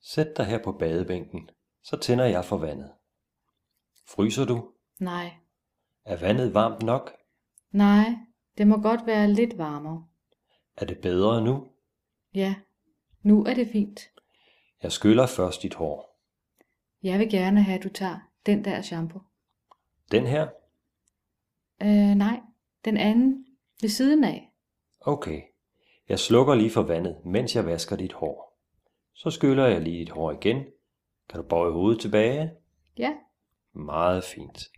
Sæt dig her på badebænken, så tænder jeg for vandet. Fryser du? Nej, Er vandet varmt nok? nej, det må godt være lidt varmere. Er det bedre nu? Ja, nu er det fint. Jeg skyller først dit hår. Jeg vil gerne have, at du tager den der shampoo. Den her? Nej, den anden ved siden af. Okay. Jeg slukker lige for vandet, mens jeg vasker dit hår. Så skyller jeg lige dit hår igen. Kan du bøje hovedet tilbage? Ja. Meget fint.